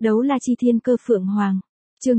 Đấu la chi thiên cơ phượng hoàng. Chương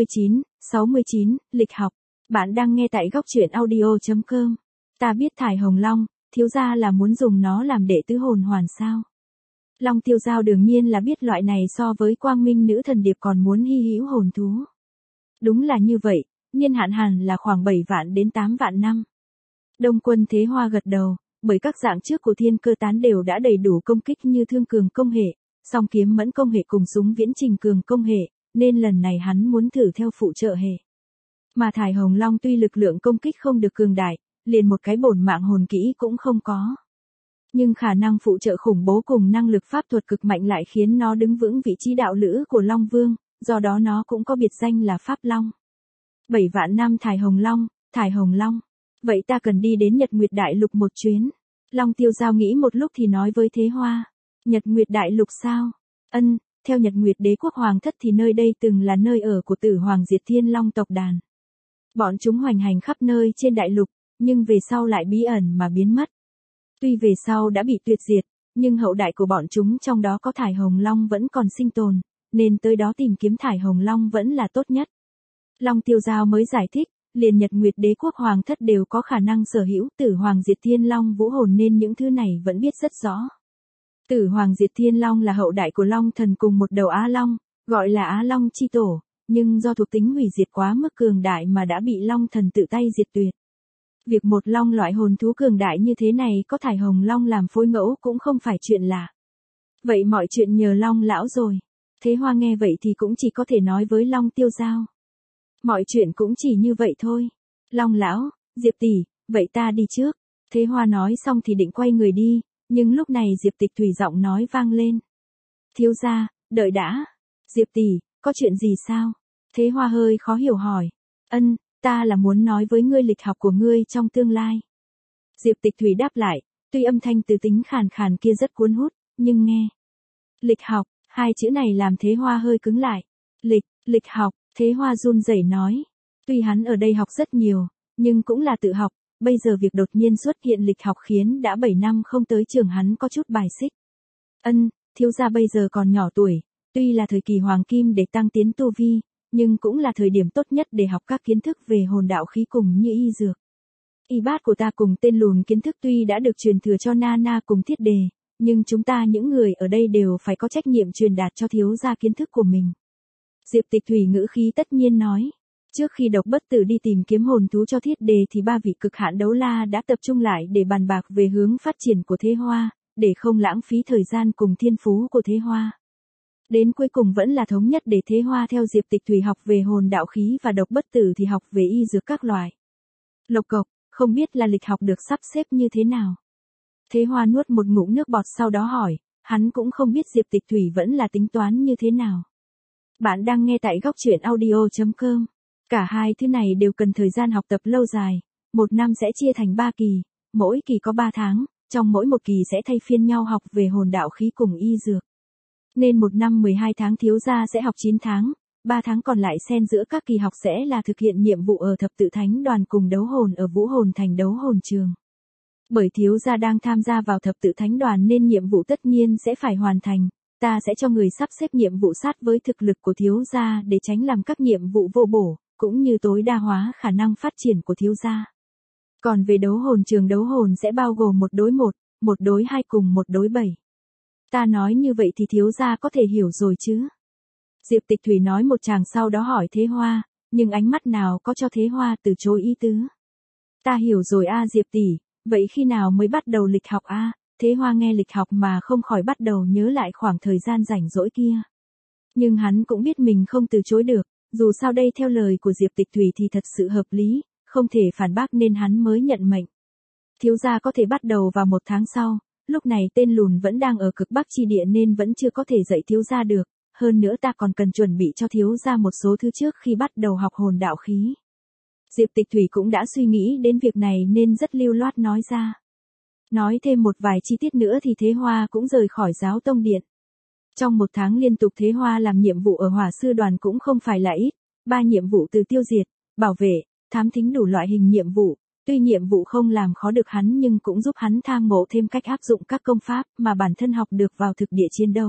69, lịch học. Bạn đang nghe tại góc truyện audio.com. Ta biết thải hồng long, thiếu gia là muốn dùng nó làm đệ tứ hồn hoàn sao? Long tiêu giao đương nhiên là biết loại này so với quang minh nữ thần điệp còn muốn hy hữu hồn thú. Đúng là như vậy, niên hạn hẳn là khoảng 7 vạn đến 8 vạn năm. Đông Quân Thế Hoa gật đầu, bởi các dạng trước của thiên cơ tán đều đã đầy đủ công kích như thương cường công hệ, song kiếm mẫn công hệ cùng súng viễn trình cường công hệ, nên lần này hắn muốn thử theo phụ trợ hệ. Mà thải hồng long tuy lực lượng công kích không được cường đại, liền một cái bổn mạng hồn kỹ cũng không có. Nhưng khả năng phụ trợ khủng bố cùng năng lực pháp thuật cực mạnh lại khiến nó đứng vững vị trí đạo lữ của Long Vương, do đó nó cũng có biệt danh là Pháp Long. 7 vạn năm thải hồng long. Vậy ta cần đi đến Nhật Nguyệt Đại Lục một chuyến. Long tiêu giao nghĩ một lúc thì nói với Thế Hoa. Nhật Nguyệt Đại Lục sao? Theo Nhật Nguyệt Đế quốc hoàng thất thì nơi đây từng là nơi ở của Tử Hoàng Diệt Thiên Long tộc đàn. Bọn chúng hoành hành khắp nơi trên đại lục, nhưng về sau lại bí ẩn mà biến mất. Tuy về sau đã bị tuyệt diệt, nhưng hậu đại của bọn chúng trong đó có thải hồng long vẫn còn sinh tồn, nên tới đó tìm kiếm thải hồng long vẫn là tốt nhất. Long tiêu giao mới giải thích, liền Nhật Nguyệt Đế quốc hoàng thất đều có khả năng sở hữu Tử Hoàng Diệt Thiên Long vũ hồn nên những thứ này vẫn biết rất rõ. Tử Hoàng Diệt Thiên Long là hậu đại của Long Thần cùng một đầu Á Long, gọi là Á Long chi tổ, nhưng do thuộc tính hủy diệt quá mức cường đại mà đã bị Long Thần tự tay diệt tuyệt. Việc một long loại hồn thú cường đại như thế này có thải hồng long làm phối ngẫu cũng không phải chuyện lạ. Vậy mọi chuyện nhờ Long lão rồi. Thế Hoa nghe vậy thì cũng chỉ có thể nói với Long tiêu giao. Mọi chuyện cũng chỉ như vậy thôi. Long lão, Diệp tỷ, vậy ta đi trước. Thế Hoa nói xong thì định quay người đi, nhưng lúc này Diệp Tịch Thủy giọng nói vang lên. Thiếu gia, đợi đã. Diệp tỷ, có chuyện gì sao? Thế Hoa hơi khó hiểu hỏi. Ta là muốn nói với ngươi lịch học của ngươi trong tương lai. Diệp Tịch Thủy đáp lại, tuy âm thanh từ tính khàn khàn kia rất cuốn hút, nhưng nghe. Lịch học, hai chữ này làm Thế Hoa hơi cứng lại. Lịch học, Thế Hoa run rẩy nói. Tuy hắn ở đây học rất nhiều, nhưng cũng là tự học, bây giờ việc đột nhiên xuất hiện lịch học khiến đã 7 năm không tới trường hắn có chút bài xích. Thiếu gia bây giờ còn nhỏ tuổi, tuy là thời kỳ hoàng kim để tăng tiến tu vi, nhưng cũng là thời điểm tốt nhất để học các kiến thức về hồn đạo khí cùng như y dược. Y bát của ta cùng tên lùn kiến thức tuy đã được truyền thừa cho Nana cùng Thiết Đề, nhưng chúng ta những người ở đây đều phải có trách nhiệm truyền đạt cho thiếu gia kiến thức của mình. Diệp Tịch Thủy ngữ khí tất nhiên nói. Trước khi Độc Bất Tử đi tìm kiếm hồn thú cho Thiết Đề thì ba vị cực hạn đấu la đã tập trung lại để bàn bạc về hướng phát triển của Thế Hoa, để không lãng phí thời gian cùng thiên phú của Thế Hoa. Đến cuối cùng vẫn là thống nhất để Thế Hoa theo Diệp Tịch Thủy học về hồn đạo khí và Độc Bất Tử thì học về y dược các loại. Lộc cộc, không biết là lịch học được sắp xếp như thế nào. Thế Hoa nuốt một ngụm nước bọt sau đó hỏi, hắn cũng không biết Diệp Tịch Thủy vẫn là tính toán như thế nào. Bạn đang nghe tại góc truyện audio.com. Cả hai thứ này đều cần thời gian học tập lâu dài, một năm sẽ chia thành 3 kỳ, mỗi kỳ có 3 tháng, trong mỗi một kỳ sẽ thay phiên nhau học về hồn đạo khí cùng y dược. Nên một năm 12 tháng thiếu gia sẽ học 9 tháng, 3 tháng còn lại xen giữa các kỳ học sẽ là thực hiện nhiệm vụ ở thập tự thánh đoàn cùng đấu hồn ở Vũ Hồn Thành đấu hồn trường. Bởi thiếu gia đang tham gia vào thập tự thánh đoàn nên nhiệm vụ tất nhiên sẽ phải hoàn thành, ta sẽ cho người sắp xếp nhiệm vụ sát với thực lực của thiếu gia để tránh làm các nhiệm vụ vô bổ, cũng như tối đa hóa khả năng phát triển của thiếu gia. Còn về đấu hồn trường đấu hồn sẽ bao gồm 1 đối 1, 1 đối 2 cùng 1 đối 7. Ta nói như vậy thì thiếu gia có thể hiểu rồi chứ? Diệp Tịch Thủy nói một tràng sau đó hỏi Thế Hoa, nhưng ánh mắt nào có cho Thế Hoa từ chối ý tứ. Ta hiểu rồi Diệp tỷ, vậy khi nào mới bắt đầu lịch học Thế Hoa nghe lịch học mà không khỏi bắt đầu nhớ lại khoảng thời gian rảnh rỗi kia. Nhưng hắn cũng biết mình không từ chối được, dù sao đây theo lời của Diệp Tịch Thủy thì thật sự hợp lý, không thể phản bác nên hắn mới nhận mệnh. Thiếu gia có thể bắt đầu vào 1 tháng sau. Lúc này tên lùn vẫn đang ở cực bắc chi địa nên vẫn chưa có thể dạy thiếu gia được, hơn nữa ta còn cần chuẩn bị cho thiếu gia một số thứ trước khi bắt đầu học hồn đạo khí. Diệp Tịch Thủy cũng đã suy nghĩ đến việc này nên rất lưu loát nói ra. Nói thêm một vài chi tiết nữa thì Thế Hoa cũng rời khỏi giáo tông điện. Trong 1 tháng liên tục Thế Hoa làm nhiệm vụ ở hỏa sư đoàn cũng không phải là ít, 3 nhiệm vụ từ tiêu diệt, bảo vệ, thám thính đủ loại hình nhiệm vụ. Tuy nhiệm vụ không làm khó được hắn nhưng cũng giúp hắn tham ngộ thêm cách áp dụng các công pháp mà bản thân học được vào thực địa chiến đấu,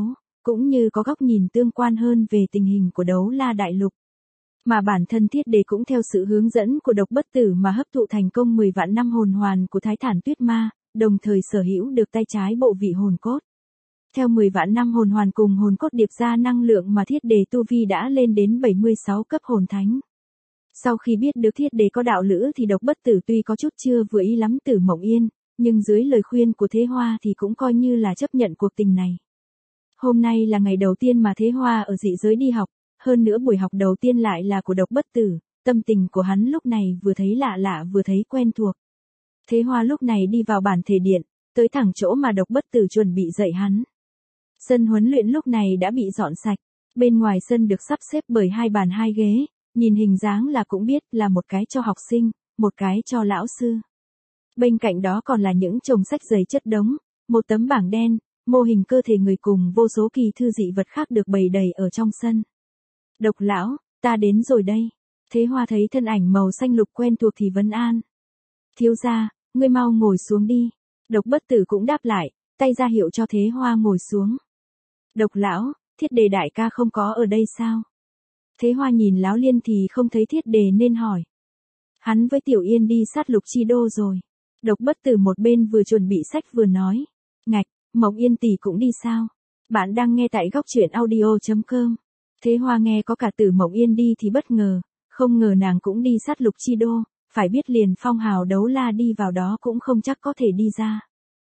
cũng như có góc nhìn tương quan hơn về tình hình của Đấu La Đại Lục. Mà bản thân Thiết Đề cũng theo sự hướng dẫn của Độc Bất Tử mà hấp thụ thành công 10 vạn năm hồn hoàn của Thái Thản Tuyết Ma, đồng thời sở hữu được tay trái bộ vị hồn cốt. Theo 10 vạn năm hồn hoàn cùng hồn cốt điệp ra năng lượng mà Thiết Đề tu vi đã lên đến 76 cấp hồn thánh. Sau khi biết được Thiết Đề có đạo lữ thì Độc Bất Tử tuy có chút chưa vừa ý lắm Tử Mộng Yên, nhưng dưới lời khuyên của Thế Hoa thì cũng coi như là chấp nhận cuộc tình này. Hôm nay là ngày đầu tiên mà Thế Hoa ở dị giới đi học, hơn nữa buổi học đầu tiên lại là của Độc Bất Tử, tâm tình của hắn lúc này vừa thấy lạ lạ vừa thấy quen thuộc. Thế Hoa lúc này đi vào bản thể điện, tới thẳng chỗ mà Độc Bất Tử chuẩn bị dạy hắn. Sân huấn luyện lúc này đã bị dọn sạch, bên ngoài sân được sắp xếp bởi 2 bàn 2 ghế, nhìn hình dáng là cũng biết là một cái cho học sinh, một cái cho lão sư. Bên cạnh đó còn là những chồng sách dày chất đống, một tấm bảng đen, mô hình cơ thể người cùng vô số kỳ thư dị vật khác được bày đầy ở trong sân. Độc lão, ta đến rồi đây. Thế Hoa thấy thân ảnh màu xanh lục quen thuộc thì vấn an. Thiếu gia, ngươi mau ngồi xuống đi. Độc Bất Tử cũng đáp lại, tay ra hiệu cho Thế Hoa ngồi xuống. Độc lão, Thiết Đề đại ca không có ở đây sao? Thế Hoa nhìn Lão Liên thì không thấy Thiết Đề nên hỏi. Hắn với Tiểu Yên đi sát lục chi đô rồi. Độc Bất Tử một bên vừa chuẩn bị sách vừa nói. Ngạch, Mộng Yên tỷ cũng đi sao? Bạn đang nghe tại góc truyện audio.com. Thế Hoa nghe có cả Tử Mộng Yên đi thì bất ngờ, không ngờ nàng cũng đi sát lục chi đô, phải biết liền phong hào Đấu La đi vào đó cũng không chắc có thể đi ra.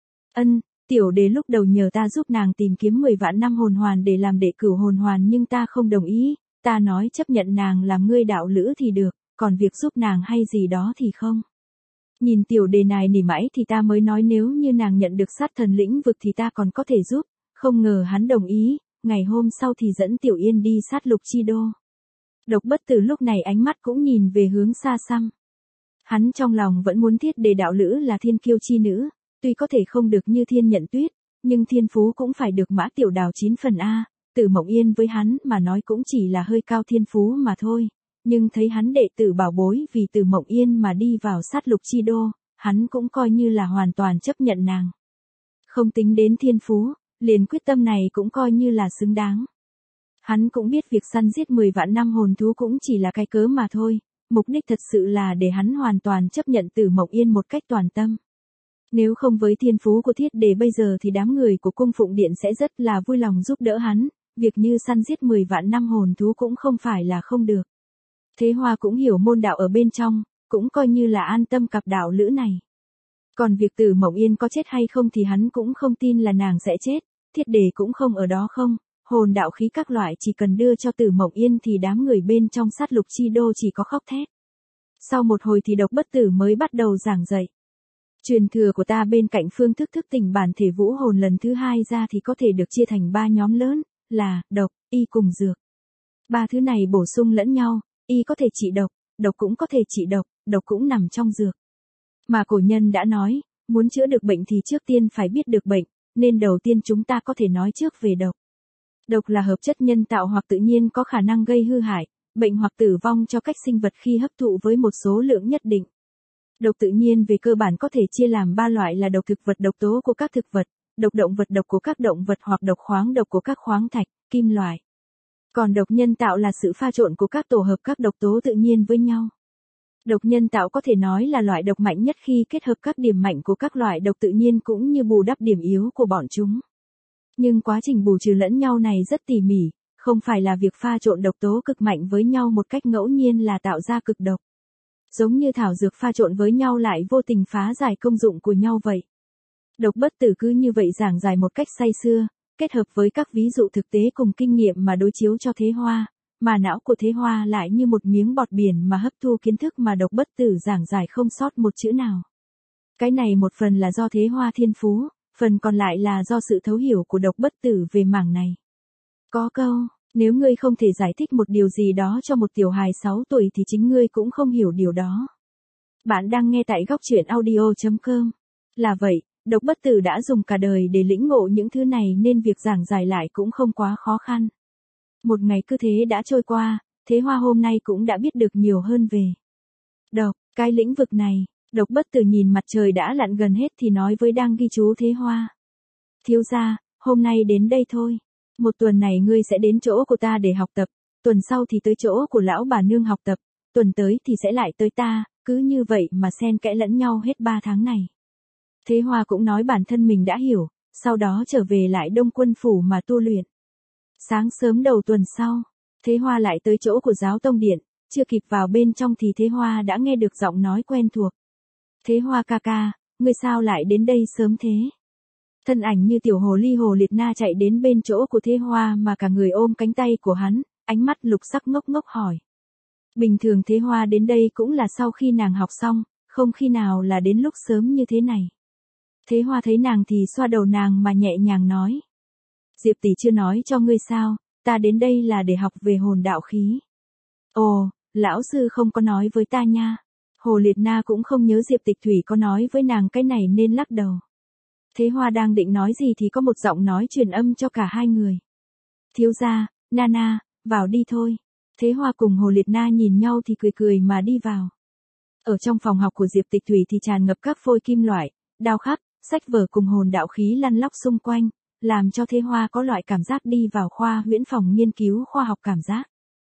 Ân, Tiểu Đế lúc đầu nhờ ta giúp nàng tìm kiếm 10 vạn năm hồn hoàn để làm đệ cửu hồn hoàn nhưng ta không đồng ý, ta nói chấp nhận nàng làm ngươi đạo lữ thì được, còn việc giúp nàng hay gì đó thì không. Nhìn Tiểu Đề này nỉ mãi thì ta mới nói nếu như nàng nhận được sát thần lĩnh vực thì ta còn có thể giúp, không ngờ hắn đồng ý, ngày hôm sau thì dẫn Tiểu Yên đi sát lục chi đô. Độc Bất Tử lúc này ánh mắt cũng nhìn về hướng xa xăm. Hắn trong lòng vẫn muốn Thiết Đề đạo lữ là thiên kiêu chi nữ, tuy có thể không được như Thiên Nhận Tuyết, nhưng thiên phú cũng phải được Mã Tiểu Đào 9 phần A, Tử Mộng Yên với hắn mà nói cũng chỉ là hơi cao thiên phú mà thôi, nhưng thấy hắn đệ tử bảo bối vì Tử Mộng Yên mà đi vào sát lục chi đô, hắn cũng coi như là hoàn toàn chấp nhận nàng. Không tính đến thiên phú, liền quyết tâm này cũng coi như là xứng đáng. Hắn cũng biết việc săn giết 10 vạn năm hồn thú cũng chỉ là cái cớ mà thôi, mục đích thật sự là để hắn hoàn toàn chấp nhận Tử Mộng Yên một cách toàn tâm. Nếu không với thiên phú của Thiết Đề bây giờ thì đám người của cung phụng điện sẽ rất là vui lòng giúp đỡ hắn, việc như săn giết 10 vạn năm hồn thú cũng không phải là không được. Thế Hoa cũng hiểu môn đạo ở bên trong, cũng coi như là an tâm cặp đạo lữ này. Còn việc Tử Mộng Yên có chết hay không thì hắn cũng không tin là nàng sẽ chết, Thiết Đề cũng không ở đó không, hồn đạo khí các loại chỉ cần đưa cho Tử Mộng Yên thì đám người bên trong sát lục chi đô chỉ có khóc thét. Sau một hồi thì Độc Bất Tử mới bắt đầu giảng dạy. Truyền thừa của ta bên cạnh phương thức thức tỉnh bản thể vũ hồn lần thứ 2 ra thì có thể được chia thành 3 nhóm lớn, là độc, y cùng dược. 3 thứ này bổ sung lẫn nhau, y có thể trị độc, độc cũng có thể trị độc, độc cũng nằm trong dược. Mà cổ nhân đã nói, muốn chữa được bệnh thì trước tiên phải biết được bệnh, nên đầu tiên chúng ta có thể nói trước về độc. Độc là hợp chất nhân tạo hoặc tự nhiên có khả năng gây hư hại, bệnh hoặc tử vong cho các sinh vật khi hấp thụ với một số lượng nhất định. Độc tự nhiên về cơ bản có thể chia làm 3 loại là độc thực vật độc tố của các thực vật, độc động vật độc của các động vật hoặc độc khoáng độc của các khoáng thạch, kim loại. Còn độc nhân tạo là sự pha trộn của các tổ hợp các độc tố tự nhiên với nhau. Độc nhân tạo có thể nói là loại độc mạnh nhất khi kết hợp các điểm mạnh của các loại độc tự nhiên cũng như bù đắp điểm yếu của bọn chúng. Nhưng quá trình bù trừ lẫn nhau này rất tỉ mỉ, không phải là việc pha trộn độc tố cực mạnh với nhau một cách ngẫu nhiên là tạo ra cực độc. Giống như thảo dược pha trộn với nhau lại vô tình phá giải công dụng của nhau vậy. Độc Bất Tử cứ như vậy giảng giải một cách say sưa, kết hợp với các ví dụ thực tế cùng kinh nghiệm mà đối chiếu cho Thế Hoa, mà não của Thế Hoa lại như một miếng bọt biển mà hấp thu kiến thức mà Độc Bất Tử giảng giải không sót một chữ nào. Cái này một phần là do Thế Hoa thiên phú, phần còn lại là do sự thấu hiểu của Độc Bất Tử về mảng này. Có câu, nếu ngươi không thể giải thích một điều gì đó cho một tiểu hài 6 tuổi thì chính ngươi cũng không hiểu điều đó. Bạn đang nghe tại góc truyện audio.com. Là vậy, Độc Bất Tử đã dùng cả đời để lĩnh ngộ những thứ này nên việc giảng giải lại cũng không quá khó khăn. Một ngày cứ thế đã trôi qua, Thế Hoa hôm nay cũng đã biết được nhiều hơn về độc, cái lĩnh vực này. Độc Bất Tử nhìn mặt trời đã lặn gần hết thì nói với đang ghi chú Thế Hoa. Thiếu gia, hôm nay đến đây thôi. một tuần này ngươi sẽ đến chỗ của ta để học tập, tuần sau thì tới chỗ của lão bà nương học tập, tuần tới thì sẽ lại tới ta, cứ như vậy mà xen kẽ lẫn nhau hết 3 tháng này. Thế Hoa cũng nói bản thân mình đã hiểu, sau đó trở về lại Đông Quân Phủ mà tu luyện. Sáng sớm đầu tuần sau, Thế Hoa lại tới chỗ của Giáo Tông Điện, chưa kịp vào bên trong thì Thế Hoa đã nghe được giọng nói quen thuộc. Thế Hoa ca ca, ngươi sao lại đến đây sớm thế? Thân ảnh như tiểu hồ ly Hồ Liệt Na chạy đến bên chỗ của Thế Hoa mà cả người ôm cánh tay của hắn, ánh mắt lục sắc ngốc ngốc hỏi. Bình thường Thế Hoa đến đây cũng là sau khi nàng học xong, không khi nào là đến lúc sớm như thế này. Thế Hoa thấy nàng thì xoa đầu nàng mà nhẹ nhàng nói. Diệp tỷ chưa nói cho ngươi sao, ta đến đây là để học về hồn đạo khí. Ồ, lão sư không có nói với ta nha. Hồ Liệt Na cũng không nhớ Diệp Tịch Thủy có nói với nàng cái này nên lắc đầu. Thế Hoa đang định nói gì thì có một giọng nói truyền âm cho cả hai người. Thiếu gia, Nana, vào đi thôi. Thế Hoa cùng Hồ Liệt Na nhìn nhau thì cười cười mà đi vào. Ở trong phòng học của Diệp Tịch Thủy thì tràn ngập các phôi kim loại, đao khắc, sách vở cùng hồn đạo khí lăn lóc xung quanh, làm cho Thế Hoa có loại cảm giác đi vào khoa huyễn phòng nghiên cứu khoa học cảm giác.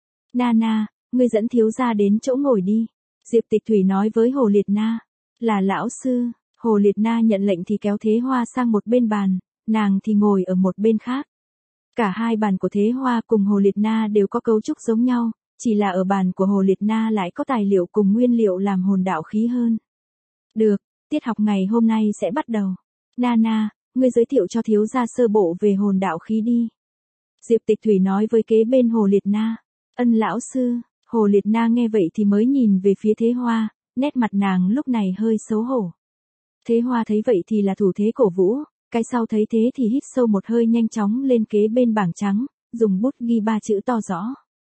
Nana, ngươi dẫn thiếu gia đến chỗ ngồi đi. Diệp Tịch Thủy nói với Hồ Liệt Na. Là lão sư. Hồ Liệt Na nhận lệnh thì kéo Thế Hoa sang một bên bàn, nàng thì ngồi ở một bên khác. Cả hai bàn của Thế Hoa cùng Hồ Liệt Na đều có cấu trúc giống nhau, chỉ là ở bàn của Hồ Liệt Na lại có tài liệu cùng nguyên liệu làm hồn đạo khí hơn. Được, tiết học ngày hôm nay sẽ bắt đầu. Nana, ngươi giới thiệu cho thiếu gia sơ bộ về hồn đạo khí đi. Diệp Tịch Thủy nói với kế bên Hồ Liệt Na. Ân lão sư. Hồ Liệt Na nghe vậy thì mới nhìn về phía Thế Hoa, nét mặt nàng lúc này hơi xấu hổ. Thế Hoa thấy vậy thì là thủ thế cổ vũ, cái sau thấy thế thì hít sâu một hơi nhanh chóng lên kế bên bảng trắng, dùng bút ghi 3 chữ to rõ.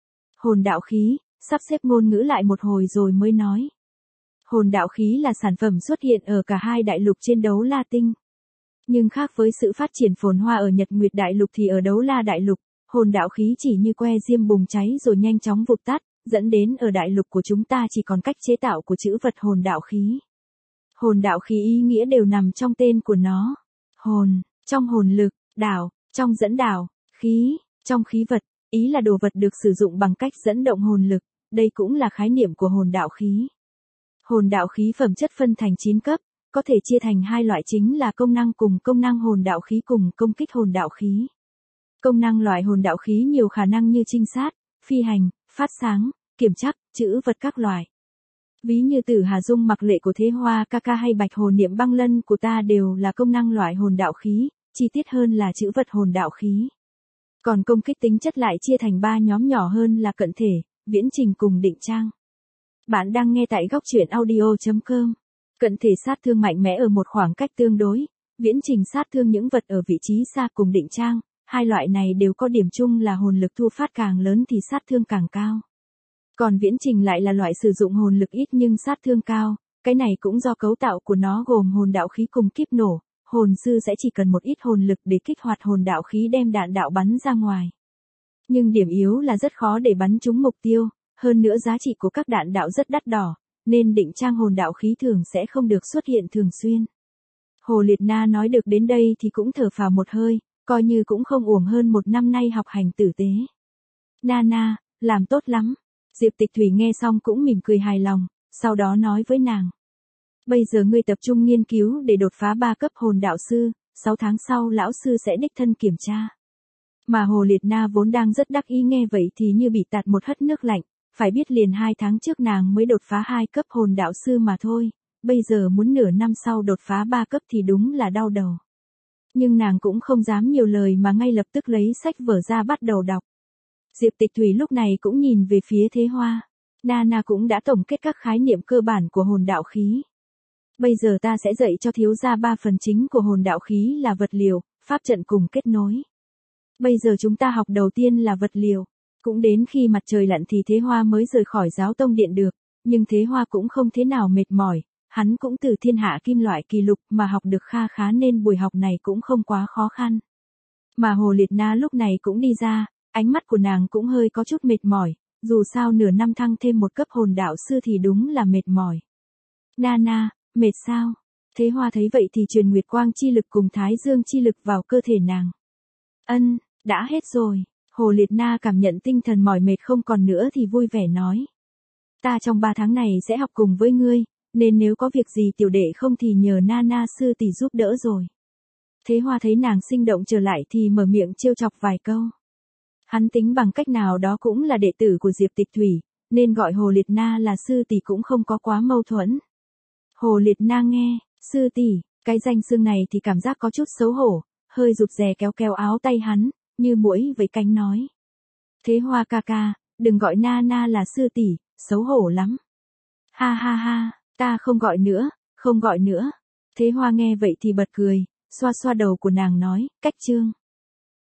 Hồn đạo khí, sắp xếp ngôn ngữ lại một hồi rồi mới nói. Hồn đạo khí là sản phẩm xuất hiện ở cả hai đại lục trên đấu La Tinh. Nhưng khác với sự phát triển phồn hoa ở Nhật Nguyệt Đại Lục thì ở đấu La Đại Lục, hồn đạo khí chỉ như que diêm bùng cháy rồi nhanh chóng vụt tắt, dẫn đến ở đại lục của chúng ta chỉ còn cách chế tạo của chữ vật hồn đạo khí. Hồn đạo khí ý nghĩa đều nằm trong tên của nó. Hồn, trong hồn lực, đạo, trong dẫn đạo, khí, trong khí vật, ý là đồ vật được sử dụng bằng cách dẫn động hồn lực, đây cũng là khái niệm của hồn đạo khí. Hồn đạo khí phẩm chất phân thành 9 cấp, có thể chia thành hai loại chính là công năng cùng công năng hồn đạo khí cùng công kích hồn đạo khí. Công năng loại hồn đạo khí nhiều khả năng như trinh sát, phi hành, phát sáng, kiểm chắc, chữ vật các loại. Ví như Tử Hà Dung mặc lệ của Thế Hoa ca ca hay Bạch Hồ Niệm Băng Lân của ta đều là công năng loại hồn đạo khí, chi tiết hơn là chữ vật hồn đạo khí. Còn công kích tính chất lại chia thành 3 nhóm nhỏ hơn là cận thể, viễn trình cùng định trang. Bạn đang nghe tại góc truyện audio.com. Cận thể sát thương mạnh mẽ ở một khoảng cách tương đối, viễn trình sát thương những vật ở vị trí xa cùng định trang, hai loại này đều có điểm chung là hồn lực thu phát càng lớn thì sát thương càng cao. Còn viễn trình lại là loại sử dụng hồn lực ít nhưng sát thương cao, cái này cũng do cấu tạo của nó gồm hồn đạo khí cùng kíp nổ, hồn sư sẽ chỉ cần một ít hồn lực để kích hoạt hồn đạo khí đem đạn đạo bắn ra ngoài. Nhưng điểm yếu là rất khó để bắn trúng mục tiêu, hơn nữa giá trị của các đạn đạo rất đắt đỏ, nên định trang hồn đạo khí thường sẽ không được xuất hiện thường xuyên. Hồ Liệt Na nói được đến đây thì cũng thở phào một hơi, coi như cũng không uổng hơn một năm nay học hành tử tế. Nana, làm tốt lắm. Diệp Tịch Thủy nghe xong cũng mỉm cười hài lòng, sau đó nói với nàng. Bây giờ ngươi tập trung nghiên cứu để đột phá 3 cấp hồn đạo sư, 6 tháng sau lão sư sẽ đích thân kiểm tra. Mà Hồ Liệt Na vốn đang rất đắc ý nghe vậy thì như bị tạt một hất nước lạnh, phải biết liền 2 tháng trước nàng mới đột phá 2 cấp hồn đạo sư mà thôi, bây giờ muốn nửa năm sau đột phá 3 cấp thì đúng là đau đầu. Nhưng nàng cũng không dám nhiều lời mà ngay lập tức lấy sách vở ra bắt đầu đọc. Diệp Tịch Thủy lúc này cũng nhìn về phía Thế Hoa. Nana cũng đã tổng kết các khái niệm cơ bản của hồn đạo khí. Bây giờ ta sẽ dạy cho thiếu gia 3 phần chính của hồn đạo khí là vật liệu, pháp trận cùng kết nối. Bây giờ chúng ta học đầu tiên là vật liệu. Cũng đến khi mặt trời lặn thì Thế Hoa mới rời khỏi Giáo Tông Điện được, nhưng Thế Hoa cũng không thế nào mệt mỏi, hắn cũng từ thiên hạ kim loại kỳ lục mà học được kha khá nên buổi học này cũng không quá khó khăn. Mà Hồ Liệt Na lúc này cũng đi ra, ánh mắt của nàng cũng hơi có chút mệt mỏi, dù sao nửa năm thăng thêm một cấp hồn đạo sư thì đúng là mệt mỏi. Nana, mệt sao? Thế Hoa thấy vậy thì truyền nguyệt quang chi lực cùng thái dương chi lực vào cơ thể nàng. Ân, Đã hết rồi. Hồ Liệt Na cảm nhận tinh thần mỏi mệt không còn nữa thì vui vẻ nói. Ta trong 3 tháng này sẽ học cùng với ngươi, nên nếu có việc gì tiểu đệ không thì nhờ Nana sư tỷ giúp đỡ rồi. Thế Hoa thấy nàng sinh động trở lại thì mở miệng trêu chọc vài câu. Hắn tính bằng cách nào đó cũng là đệ tử của Diệp Tịch Thủy, nên gọi Hồ Liệt Na là sư tỷ cũng không có quá mâu thuẫn. Hồ Liệt Na nghe, sư tỷ, cái danh xưng này thì cảm giác có chút xấu hổ, hơi rụt rè kéo kéo áo tay hắn, như muỗi với cánh nói. Thế Hoa ca ca, đừng gọi Nana là sư tỷ, xấu hổ lắm. Ha ha ha, ta không gọi nữa, không gọi nữa. Thế Hoa nghe vậy thì bật cười, xoa xoa đầu của nàng nói, cách chương.